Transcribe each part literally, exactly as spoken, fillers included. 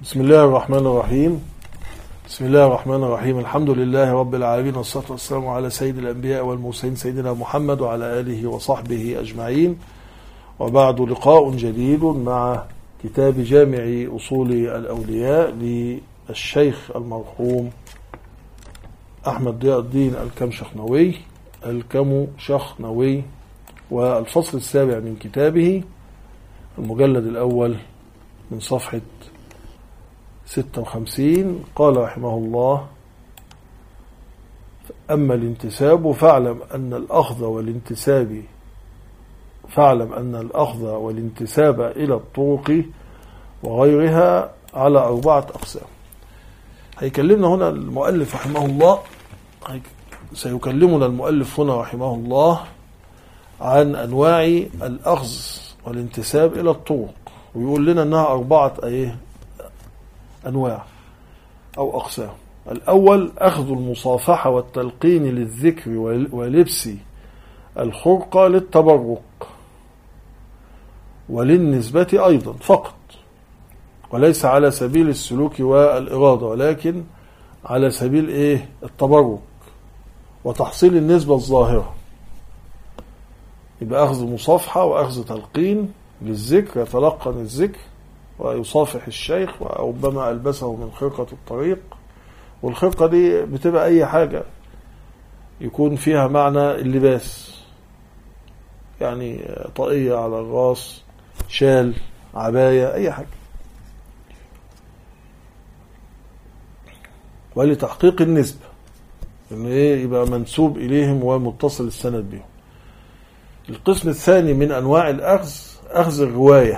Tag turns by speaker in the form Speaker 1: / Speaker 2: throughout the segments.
Speaker 1: بسم الله الرحمن الرحيم بسم الله الرحمن الرحيم الحمد لله رب العالمين، والصلاة والسلام على سيد الأنبياء والمرسلين سيدنا محمد وعلى آله وصحبه أجمعين. وبعد، لقاء جديد مع كتاب جامع أصول الأولياء للشيخ المرحوم أحمد ضياء الدين الكمشخنوي الكمشخنوي والفصل السابع من كتابه، المجلد الأول من صفحة ستة وخمسين. قال رحمه الله: أما الانتساب فاعلم أن الأخذ والانتساب فاعلم أن الأخذ والانتساب إلى الطرق وغيرها على أربعة أقسام. هيكلمنا هنا المؤلف رحمه الله سيكلمنا المؤلف هنا رحمه الله عن أنواع الأخذ والانتساب إلى الطرق، ويقول لنا أنها أربعة أيه أنواع أو أقسام. الأول: أخذ المصافحة والتلقين للذكر ولبس الخرقة للتبرك وللنسبة أيضا فقط، وليس على سبيل السلوك والإرادة، ولكن على سبيل إيه التبرك وتحصيل النسبة الظاهرة. يبقى أخذ مصافحة وأخذ تلقين للذكر، يتلقن الذكر ويصافح الشيخ، وربما ألبسه من خرقة الطريق. والخرقة دي بتبقى أي حاجة يكون فيها معنى اللباس، يعني طاقية على الراس، شال، عباية، أي حاجة، ولتحقيق النسبة، إن إيه يبقى منسوب إليهم ومتصل السند بهم. القسم الثاني من أنواع الأخذ أخذ الرواية،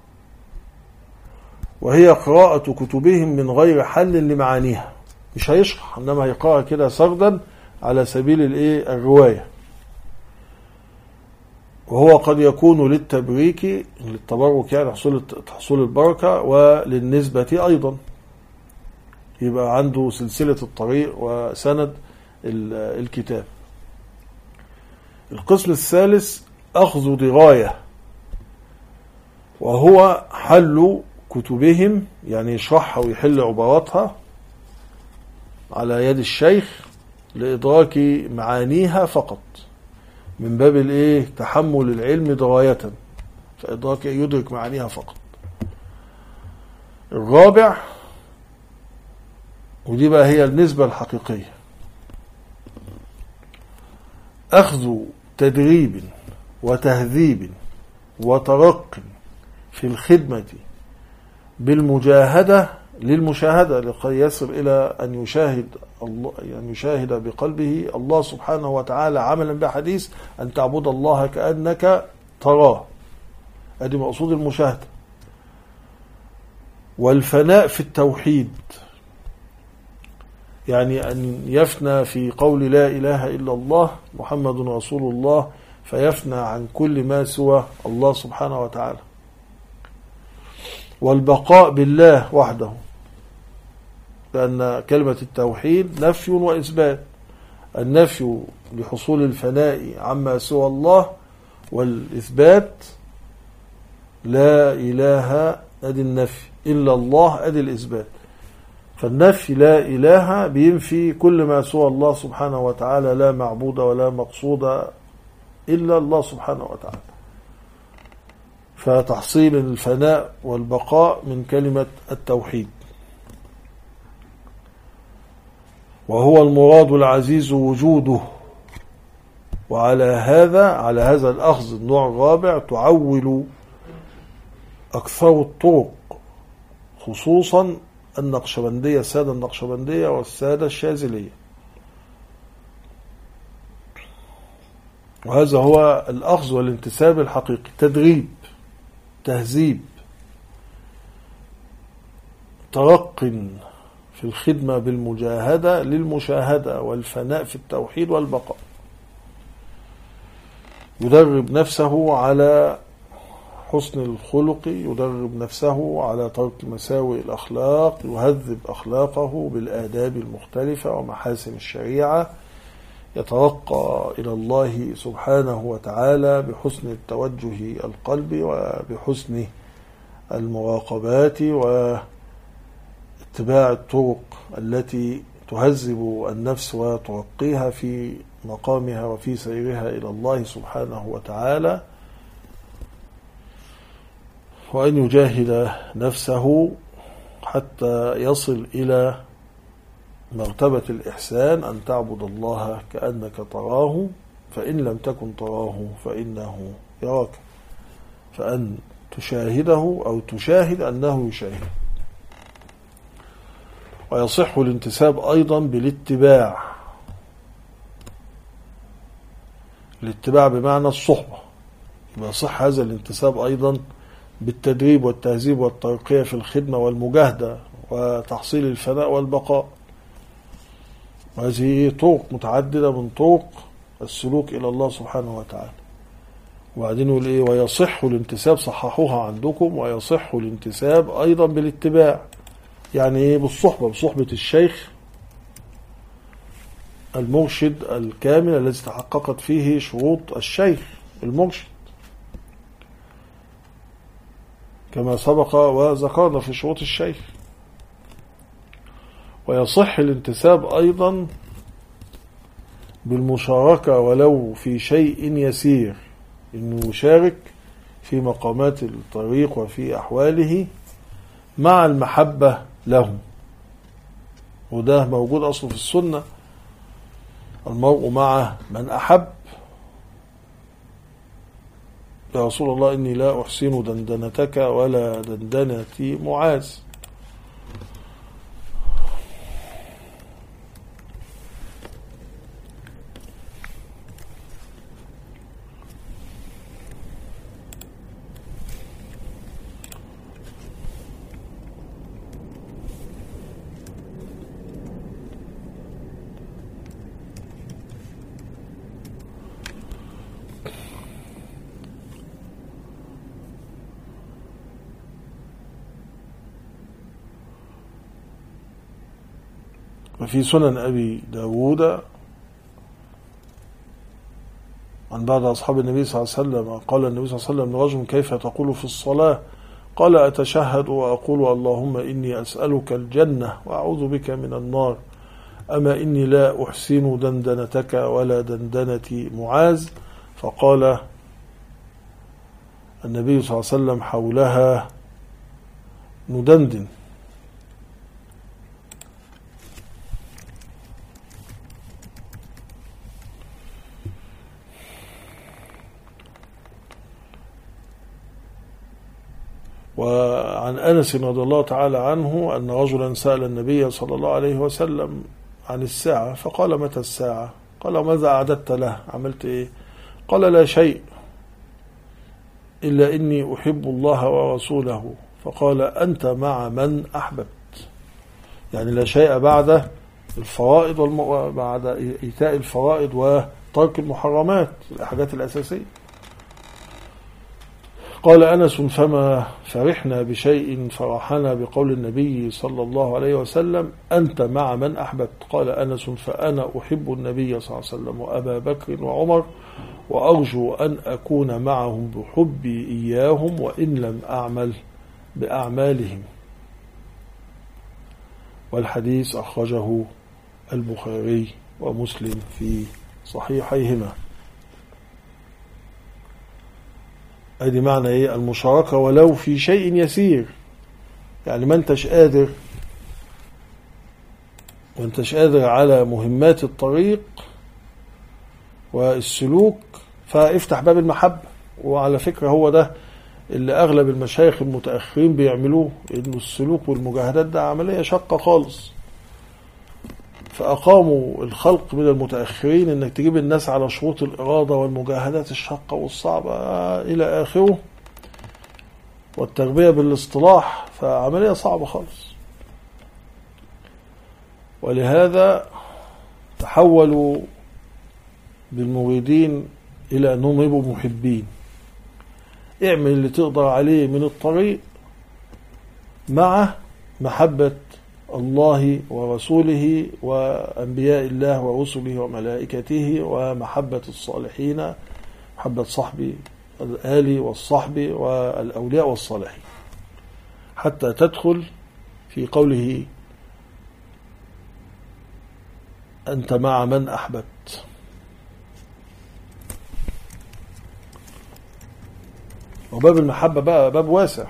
Speaker 1: وهي قراءة كتبهم من غير حل لمعانيها، مش هيشرح، إنما هيقرأ كده سردا على سبيل الإيه الرواية. وهو قد يكون للتبريك للتبرك، يعني حصول حصول البركة، وللنسبة أيضا، يبقى عنده سلسلة الطريق وسند الكتاب. القسم الثالث أخذ دراية، وهو حل كتبهم، يعني يشرحها ويحل عباراتها على يد الشيخ لإدراك معانيها فقط، من باب الايه تحمل العلم دراية، فإدراك يدرك معانيها فقط. الرابع، ودي بقى هي النسبة الحقيقية، أخذ تدريب وتهذيب وترق في الخدمة بالمجاهدة للمشاهدة، لكي يصل إلى أن يشاهد الله، يعني يشاهد بقلبه الله سبحانه وتعالى، عملا بحديث أن تعبد الله كأنك تراه، هذه مقصود المشاهدة. والفناء في التوحيد، يعني أن يفنى في قول لا إله إلا الله محمد رسول الله، فيفنى عن كل ما سوى الله سبحانه وتعالى. والبقاء بالله وحده، لأن كلمة التوحيد نفي وإثبات، النفي لحصول الفناء عما سوى الله، والإثبات لا إله أدي النفي، إلا الله أدي الإثبات. فالنفي لا إله بينفي كل ما سوى الله سبحانه وتعالى، لا معبود ولا مقصود إلا الله سبحانه وتعالى. فتحصيل الفناء والبقاء من كلمة التوحيد. وهو المراد العزيز وجوده. وعلى هذا على هذا الأخذ النوع الرابع تعول أكثر الطرق، خصوصا النقشبندية، السادة النقشبندية والسادة الشاذلية. وهذا هو الأخذ والانتساب الحقيقي: تدريب، تهذيب، ترق في الخدمة بالمجاهدة للمشاهدة، والفناء في التوحيد والبقاء. يدرب نفسه على حسن الخلق، يدرب نفسه على ترك مساوئ الأخلاق، يهذب أخلاقه بالآداب المختلفة ومحاسن الشريعة، يترقى إلى الله سبحانه وتعالى بحسن التوجه القلبي وبحسن المراقبات اتباع الطرق التي تهذب النفس وترقيها في مقامها وفي سيرها إلى الله سبحانه وتعالى، وأن يجاهد نفسه حتى يصل إلى مرتبة الإحسان، أن تعبد الله كأنك تراه فإن لم تكن تراه فإنه يراك، فأن تشاهده أو تشاهد أنه يشاهد. ويصح الانتساب أيضا بالاتباع، الاتباع بمعنى الصحبة، يصح هذا الانتساب أيضا بالتدريب والتهذيب والترقية في الخدمة والمجاهدة وتحصيل الفناء والبقاء. وهذه طرق متعددة من طرق السلوك إلى الله سبحانه وتعالى. وبعدين يقول إيه؟ ويصح الانتساب، صححوها عندكم، ويصح الانتساب أيضا بالاتباع، يعني إيه؟ بالصحبة، بصحبة الشيخ المرشد الكامل الذي تحققت فيه شروط الشيخ المرشد كما سبق وذكرنا في شروط الشيخ. ويصح الانتساب أيضا بالمشاركة ولو في شيء يسير، إنه يشارك في مقامات الطريق وفي أحواله مع المحبة له، وده موجود أصله في السنة، المرء مع من أحب. يا رسول الله إني لا أحسن دندنتك ولا دندنتي معاذ. وفي سنن أبي داود عن بعض أصحاب النبي صلى الله عليه وسلم قال النبي صلى الله عليه وسلم لرجل كيف تقول في الصلاة؟ قال أتشهد وأقول اللهم إني أسألك الجنة وأعوذ بك من النار، أما إني لا أحسن دندنتك ولا دندنتي معاذ. فقال النبي صلى الله عليه وسلم حولها ندندن. وعن أنس رضي الله تعالى عنه أن رجلا سأل النبي صلى الله عليه وسلم عن الساعة، فقال متى الساعة؟ قال ماذا أعددت له؟ عملت إيه؟ قال لا شيء إلا إني أحب الله ورسوله. فقال أنت مع من أحببت، يعني لا شيء بعد الفرائض والم... بعد إيتاء الفرائض وترك المحرمات، الحاجات الأساسية. قال أنس فما فرحنا بشيء فرحنا بقول النبي صلى الله عليه وسلم أنت مع من أحببت. قال أنس فأنا أحب النبي صلى الله عليه وسلم وأبا بكر وعمر، وأرجو أن أكون معهم بحبي إياهم وإن لم أعمل بأعمالهم. والحديث أخرجه البخاري ومسلم في صحيحيهما. هذه معنى ايه؟ المشاركة ولو في شيء يسير، يعني ما انتش قادر وانتش قادر على مهمات الطريق والسلوك، فافتح باب المحبة. وعلى فكرة هو ده اللي اغلب المشايخ المتأخرين بيعملوه، انه السلوك والمجاهدات ده عملية شاقة خالص، فأقاموا الخلق من المتأخرين انك تجيب الناس على شروط الإرادة والمجاهدات الشاقة والصعبة إلى آخره، والتربية بالاصطلاح، فعملية صعبة خالص. ولهذا تحولوا بالمريدين إلى أنهم يبقوا محبين. اعمل اللي تقدر عليه من الطريق مع محبة الله ورسوله وأنبياء الله ورسله وملائكته ومحبة الصالحين، محبة صحب الآل والصحب والأولياء والصالحين، حتى تدخل في قوله أنت مع من أحببت. وباب المحبة بقى باب واسع،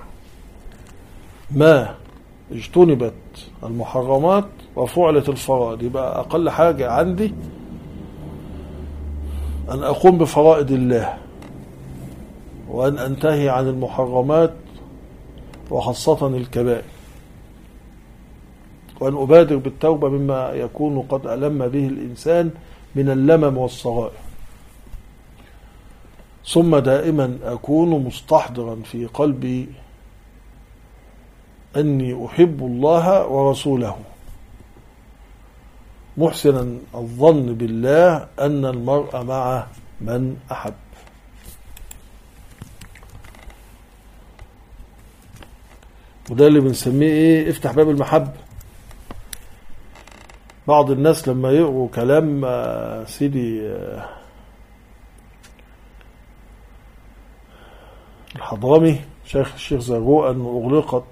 Speaker 1: ما اجتنبت المحرمات وفعلت الفرائض، يبقى أقل حاجة عندي أن أقوم بفرائض الله، وأن أنتهي عن المحرمات وخاصة الكبائر، وأن أبادر بالتوبة مما يكون قد ألم به الإنسان من اللمم والصغائر. ثم دائما أكون مستحضرا في قلبي أني أحب الله ورسوله، محسنا الظن بالله أن المرء مع من أحب. وده اللي بنسميه إيه؟ افتح باب المحبة. بعض الناس لما يقروا كلام سيدي الحضرمي شيخ الشيخ زرقاء أنه أغلقت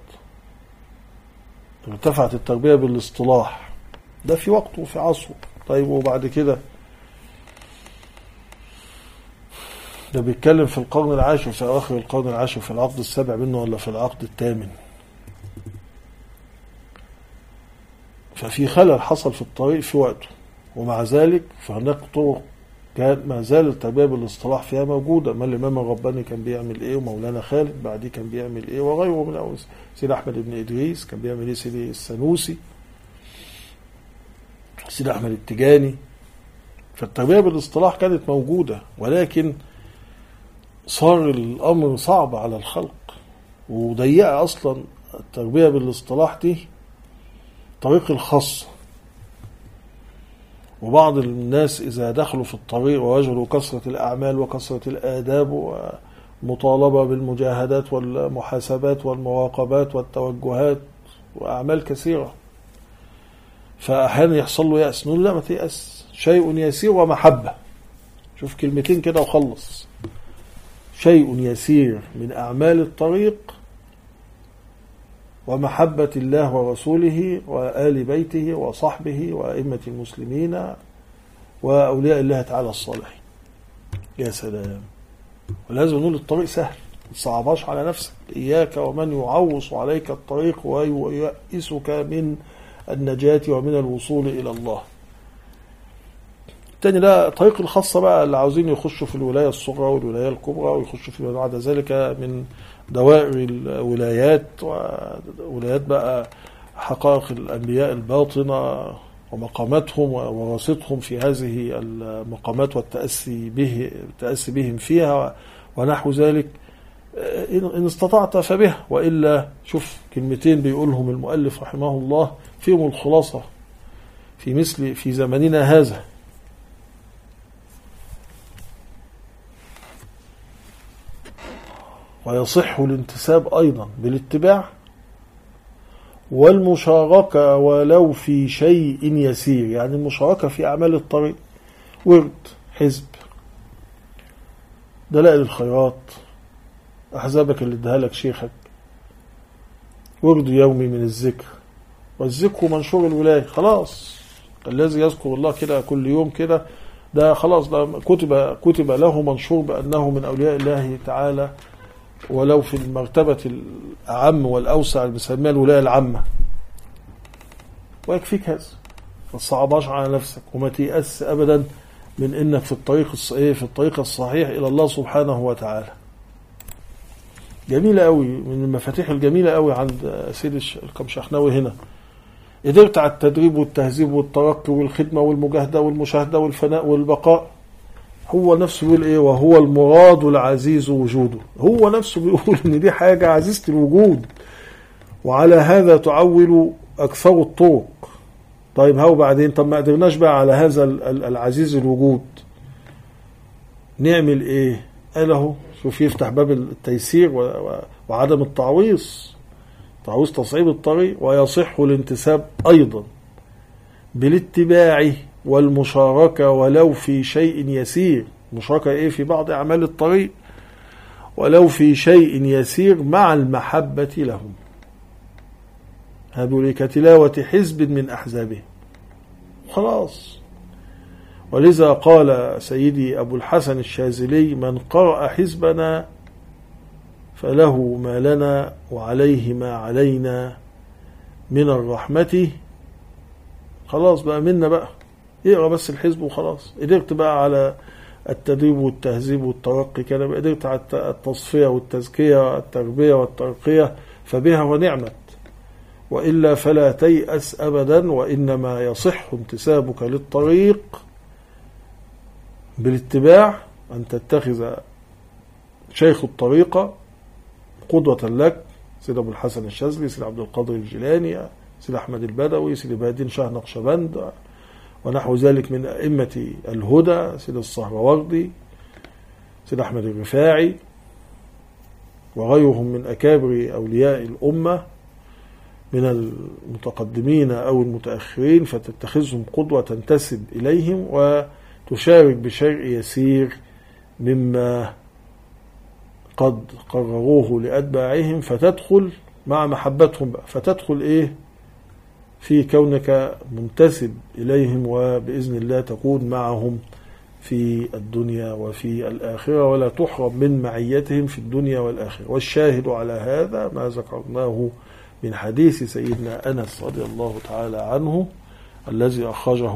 Speaker 1: ارتفعت التربية بالاصطلاح، ده في وقته وفي عصره. طيب وبعد كده ده بيتكلم في القرن العاشر، في آخر القرن العاشر، في العقد السابع منه ولا في العقد الثامن. ففي خلل حصل في الطريق في وقته، ومع ذلك فهناك طرق كان ما زال التربية بالاصطلاح فيها موجودة. ما الإمام الرباني كان بيعمل إيه، ومولانا خالد بعديه كان بيعمل إيه، وغيره من أول سيدي أحمد بن إدريس كان بيعمل إيه، سيدي السنوسي، سيدي أحمد التجاني. فالتربية بالاصطلاح كانت موجودة، ولكن صار الأمر صعب على الخلق وضيقة. أصلا التربية بالاصطلاح دي طريق الخاصة، وبعض الناس إذا دخلوا في الطريق ووجدوا كثرة الأعمال وكثرة الآداب ومطالبة بالمجاهدات والمحاسبات والمراقبات والتوجهات وأعمال كثيرة، فأحيانا يحصل له يأس. نقول لا، ما تيأس، شيء يسير ومحبة. شوف كلمتين كده وخلص. شيء يسير من أعمال الطريق ومحبة الله ورسوله وآل بيته وصحبه وأئمة المسلمين وأولياء الله تعالى الصالحين. يا سلام. ولازم نقول الطريق سهل، ما تصعبهاش على نفسك. إياك ومن يعوص عليك الطريق وييئسك من النجاة ومن الوصول إلى الله. الثاني لا، طريق الخاصة بقى اللي عاوزين يخشوا في الولاية الصغرى والولاية الكبرى ويخشوا في بعد ذلك من دوائر الولايات وولايات بقى حقائق الأنبياء الباطنة ومقاماتهم ووراثتهم في هذه المقامات والتأسي به التأسي بهم فيها ونحو ذلك. إن استطعت فبه، وإلا شوف كلمتين بيقولهم المؤلف رحمه الله فيهم الخلاصة في مثل في زمننا هذا. ويصح الانتساب أيضا بالاتباع والمشاركة ولو في شيء يسير، يعني المشاركة في أعمال الطريق، ورد، حزب، دلائل الخيرات، أحزابك اللي ادها لك شيخك، ورد يومي من الذكر، والذكر منشور الولاية. خلاص الذي يذكر الله كده كل يوم كده، ده خلاص ده كتب كتب له منشور بأنه من أولياء الله تعالى، ولو في المرتبة الأعم والأوسع اللي بنسميها الولاية العامة. ويكفيك هذا، ما تصعبهاش على نفسك، وما تيأس أبدا من إنك في الطريق في الطريق الصحيح إلى الله سبحانه وتعالى. جميلة قوي، من المفاتيح الجميلة قوي عند سيد القمشحناوي هنا. قدرت على التدريب والتهذيب والترقي والخدمة والمجاهدة والمشاهدة والفناء والبقاء. هو نفسه بيقول ايه؟ وهو المراد العزيز وجوده. هو نفسه بيقول ان دي حاجة عزيزة الوجود، وعلى هذا تعول اكثر الطرق. طيب هاو بعدين، طب ما قدرناش بقى على هذا العزيز الوجود، نعمل ايه؟ قال اهو شوف، يفتح باب التيسير وعدم التعويص، تعويص تصعيب الطريق. ويصح الانتساب ايضا بالاتباع والمشاركة ولو في شيء يسير. مشاركة ايه؟ في بعض اعمال الطريق، ولو في شيء يسير مع المحبة لهم. هذول كتلاوة حزب من احزابه. خلاص ولذا قال سيدي أبو الحسن الشاذلي: من قرأ حزبنا فله ما لنا وعليه ما علينا من الرحمة. خلاص بقى منا بقى، اقرأ بس الحزب وخلاص. قدرت بقى على التدريب والتهذيب والترقي كده، قدرت على التصفية والتزكية والتربية والترقية فبها ونعمت، وإلا فلا تيأس أبدا. وإنما يصح انتسابك للطريق بالاتباع، أن تتخذ شيخ الطريقة قدوة لك، سيد أبو الحسن الشاذلي، سيد عبد القادر الجيلاني، سيد أحمد البدوي، سيد بهادين شاه نقشبند ونحو ذلك من أئمة الهدى، سيد الصهروردي، سيد أحمد الرفاعي وغيرهم من أكابر أولياء الأمة من المتقدمين أو المتأخرين، فتتخذهم قدوة تنتسب إليهم وتشارك بشيء يسير مما قد قرروه لأتباعهم، فتدخل مع محبتهم بقى، فتدخل إيه في كونك منتسب إليهم، وبإذن الله تكون معهم في الدنيا وفي الآخرة، ولا تحرم من معيتهم في الدنيا والآخرة. والشاهد على هذا ما ذكرناه من حديث سيدنا أنس رضي الله تعالى عنه الذي أخرجه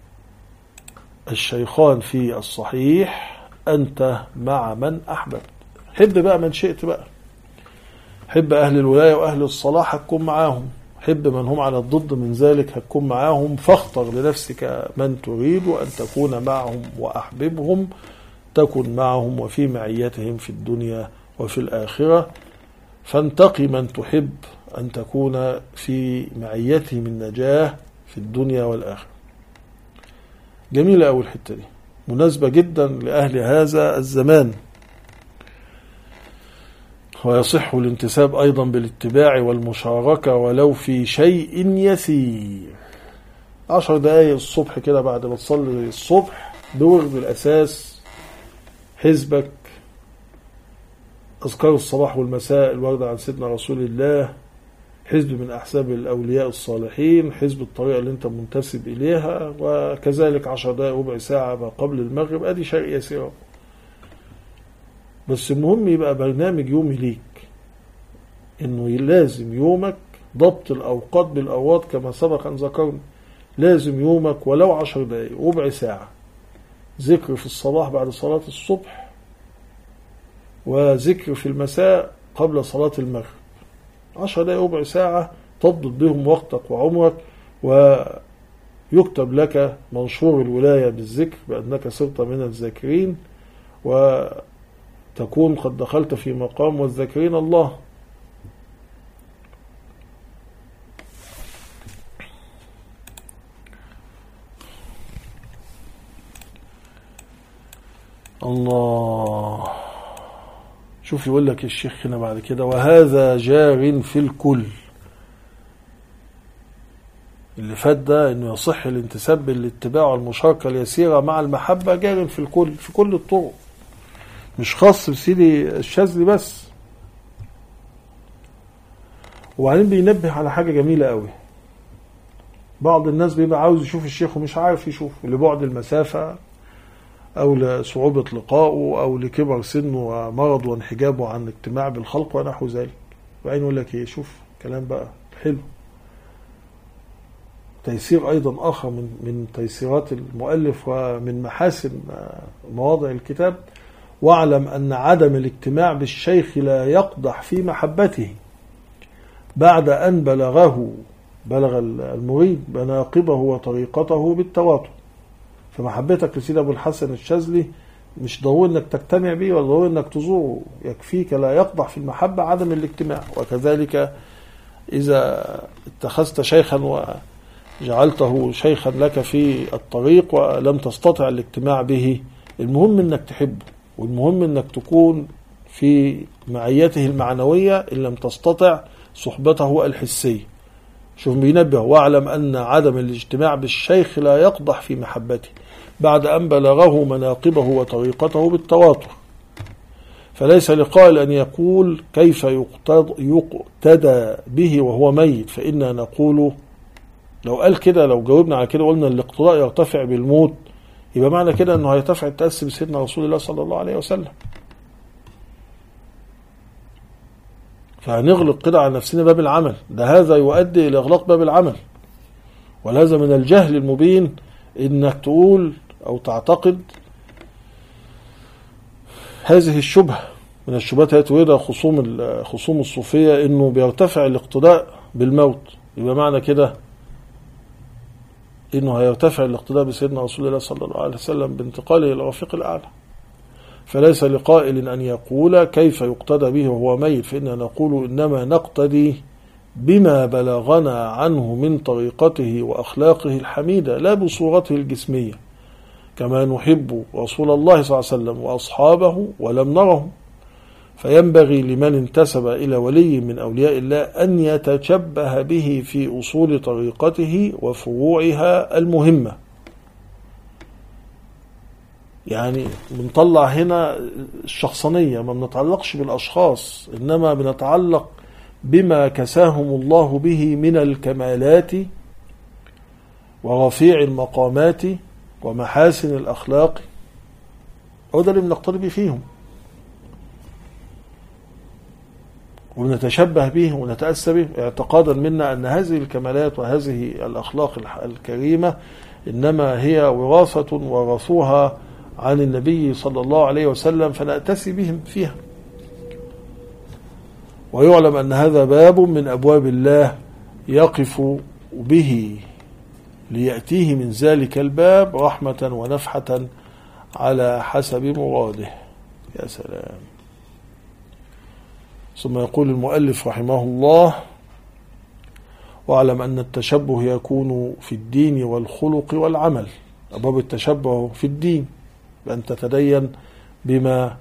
Speaker 1: الشيخان في الصحيح: أنت مع من أحببت. حب بقى من شئت بقى، حب أهل الولاية وأهل الصلاح هتكون معاهم، حب من هم على الضد من ذلك هتكون معاهم، فاختر لنفسك من تريد أن تكون معهم وأحببهم تكن معهم وفي معيتهم في الدنيا وفي الآخرة. فانتقي من تحب أن تكون في معيتهم النجاة في الدنيا والآخرة. جميلة أول الحتة دي، مناسبة جدا لأهل هذا الزمان. ويصح الانتساب أيضا بالاتباع والمشاركة ولو في شيء يسير. عشر دقايق الصبح كده بعد ما تصلي الصبح دور بالأساس حزبك، أذكار الصباح والمساء الواردة عن سيدنا رسول الله، حزب من أحزاب الأولياء الصالحين، حزب الطريقة اللي أنت منتسب إليها، وكذلك عشر دقايق ربع ساعة ما قبل المغرب. أدي شيء يسير، بس المهم يبقى برنامج يومي ليك، إنه لازم يومك ضبط الأوقات بالأوقات كما سبق أن ذكرنا. لازم يومك ولو عشر دقايق ربع ساعة ذكر في الصباح بعد صلاة الصبح، وذكر في المساء قبل صلاة المغرب. عشر دقايق ربع ساعة تضبط بهم وقتك وعمرك، ويكتب لك منشور الولاية بالذكر بأنك صرت من الذاكرين، وتكون قد دخلت في مقام والذاكرين الله. الله. شوف يقول لك الشيخ هنا بعد كده: وهذا جار في الكل. اللي فات ده انه يصح الانتساب بالاتباع والمشاركة اليسيرة مع المحبة، جار في الكل في كل الطرق، مش خاص بسيدي الشاذلي بس. وبعدين بينبه على حاجة جميلة قوي. بعض الناس بيبقى عاوز يشوف الشيخ ومش عارف يشوف، لبعد المسافة أو لصعوبة لقائه أو لكبر سنه ومرض وانحجابه عن الاجتماع بالخلق ونحو ذلك. وبعدين يقول لك ايه، شوف كلام بقى حلو. تيسير أيضا آخر من من تيسيرات المؤلف ومن محاسن مواضع الكتاب: واعلم أن عدم الاجتماع بالشيخ لا يقدح في محبته بعد أن بلغه بلغ المريد مناقبه وطريقته بالتواتر. فمحبتك لسيد أبو الحسن الشاذلي مش ضروري انك تجتمع به ولا ضروري انك تزوره، يكفيك لا يقدح في المحبة عدم الاجتماع. وكذلك إذا اتخذت شيخا وجعلته شيخا لك في الطريق ولم تستطع الاجتماع به، المهم انك تحبه، والمهم انك تكون في معيته المعنوية إن لم تستطع صحبته الحسية. شوف بينبه: واعلم أن عدم الاجتماع بالشيخ لا يقدح في محبته بعد أن بلغه مناقبه وطريقته بالتواتر. فليس لقائل أن يقول كيف يقتدى به وهو ميت، فإننا نقول لو قال كده، لو جاوبنا على كده قلنا الاقتداء يرتفع بالموت، يبقى معنى كده أنه هيتفع التأسي بسيدنا رسول الله صلى الله عليه وسلم. فهنغلق كده على نفسنا باب العمل، ده هذا يؤدي إلى إغلاق باب العمل. ولهذا من الجهل المبين إنك تقول أو تعتقد هذه الشبهة من الشبهات التي تريدها خصوم خصوم الصوفية، إنه بيرتفع الاقتداء بالموت. يبقى معنى كده إنه هيرتفع الاقتداء بسيدنا رسول الله صلى الله عليه وسلم بانتقاله إلى الرفيق الأعلى. فليس لقائل أن يقول كيف يقتدى به وهو ميت، فإننا نقول إنما نقتدي بما بلغنا عنه من طريقته وأخلاقه الحميدة لا بصورته الجسمية، كما نحب رسول الله صلى الله عليه وسلم وأصحابه ولم نرهم. فينبغي لمن انتسب إلى ولي من أولياء الله أن يتشبه به في أصول طريقته وفروعها المهمة. يعني بنطلع هنا الشخصنية، ما بنتعلقش بالأشخاص، إنما بنتعلق بما كساهم الله به من الكمالات ورفيع المقامات ومحاسن الأخلاق، هو ده اللي بنقترب فيهم ونتشبه به ونتأسى به، اعتقادا منا أن هذه الكمالات وهذه الأخلاق الكريمة إنما هي وراثة ورثوها عن النبي صلى الله عليه وسلم، فنأتسي بهم فيها. ويعلم أن هذا باب من أبواب الله يقف به ليأتيه من ذلك الباب رحمة ونفحة على حسب مراده. يا سلام. ثم يقول المؤلف رحمه الله: واعلم أن التشبه يكون في الدين والخلق والعمل. أبواب التشبه في الدين بأن تتدين بما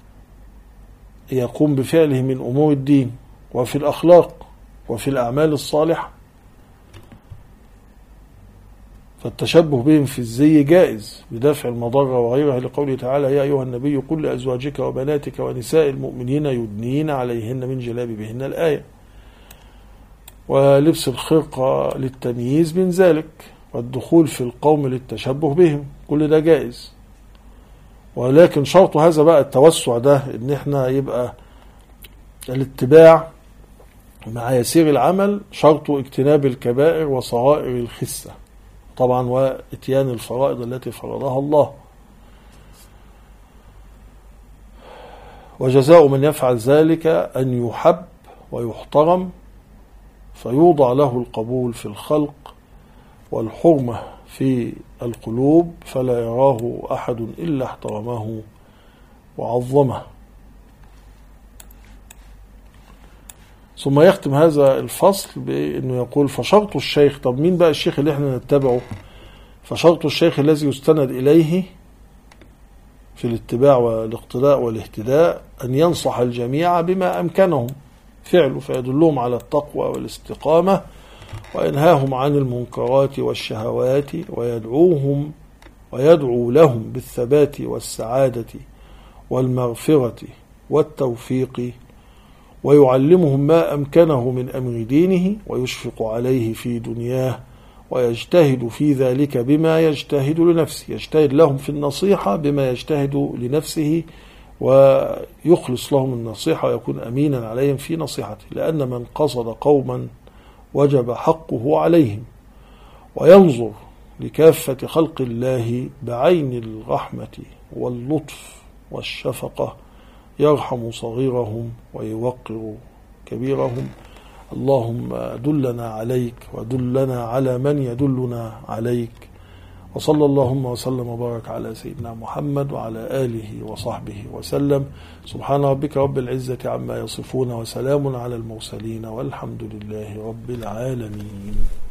Speaker 1: يقوم بفعله من أمور الدين، وفي الأخلاق وفي الأعمال الصالحة. فالتشبه بهم في الزي جائز بدفع المضرة وغيرها، لقوله تعالى: يا أيها النبي قل لأزواجك وبناتك ونساء المؤمنين يدنين عليهن من جلابيبهن، الآية. ولبس الخرقة للتمييز من ذلك، والدخول في القوم للتشبه بهم، كل ده جائز. ولكن شرط هذا بقى التوسع ده، ان احنا يبقى الاتباع مع يسير العمل، شرط اجتناب الكبائر وصغائر الخسة طبعا، واتيان الفرائض التي فرضها الله. وجزاء من يفعل ذلك أن يحب ويحترم، فيوضع له القبول في الخلق والحرمة في القلوب، فلا يراه أحد إلا احترمه وعظمه. ثم يختم هذا الفصل بأنه يقول: فشرط الشيخ. طب مين بقى الشيخ اللي احنا نتبعه؟ فشرط الشيخ الذي يستند إليه في الاتباع والاقتداء والاهتداء أن ينصح الجميع بما أمكنهم فعله، فيدلهم على التقوى والاستقامة، وينهاهم عن المنكرات والشهوات، ويدعوهم ويدعو لهم بالثبات والسعادة والمغفرة والتوفيق، ويعلمهم ما أمكنه من أمر دينه، ويشفق عليه في دنياه، ويجتهد في ذلك بما يجتهد لنفسه. يجتهد لهم في النصيحة بما يجتهد لنفسه، ويخلص لهم النصيحة ويكون أمينا عليهم في نصيحته، لأن من قصد قوما وجب حقه عليهم. وينظر لكافة خلق الله بعين الرحمة واللطف والشفقة، يرحم صغيرهم ويوقر كبيرهم. اللهم دلنا عليك ودلنا على من يدلنا عليك. وصلى اللهم وسلم وبارك على سيدنا محمد وعلى آله وصحبه وسلم. سبحان ربك رب العزة عما يصفون، وسلام على المرسلين، والحمد لله رب العالمين.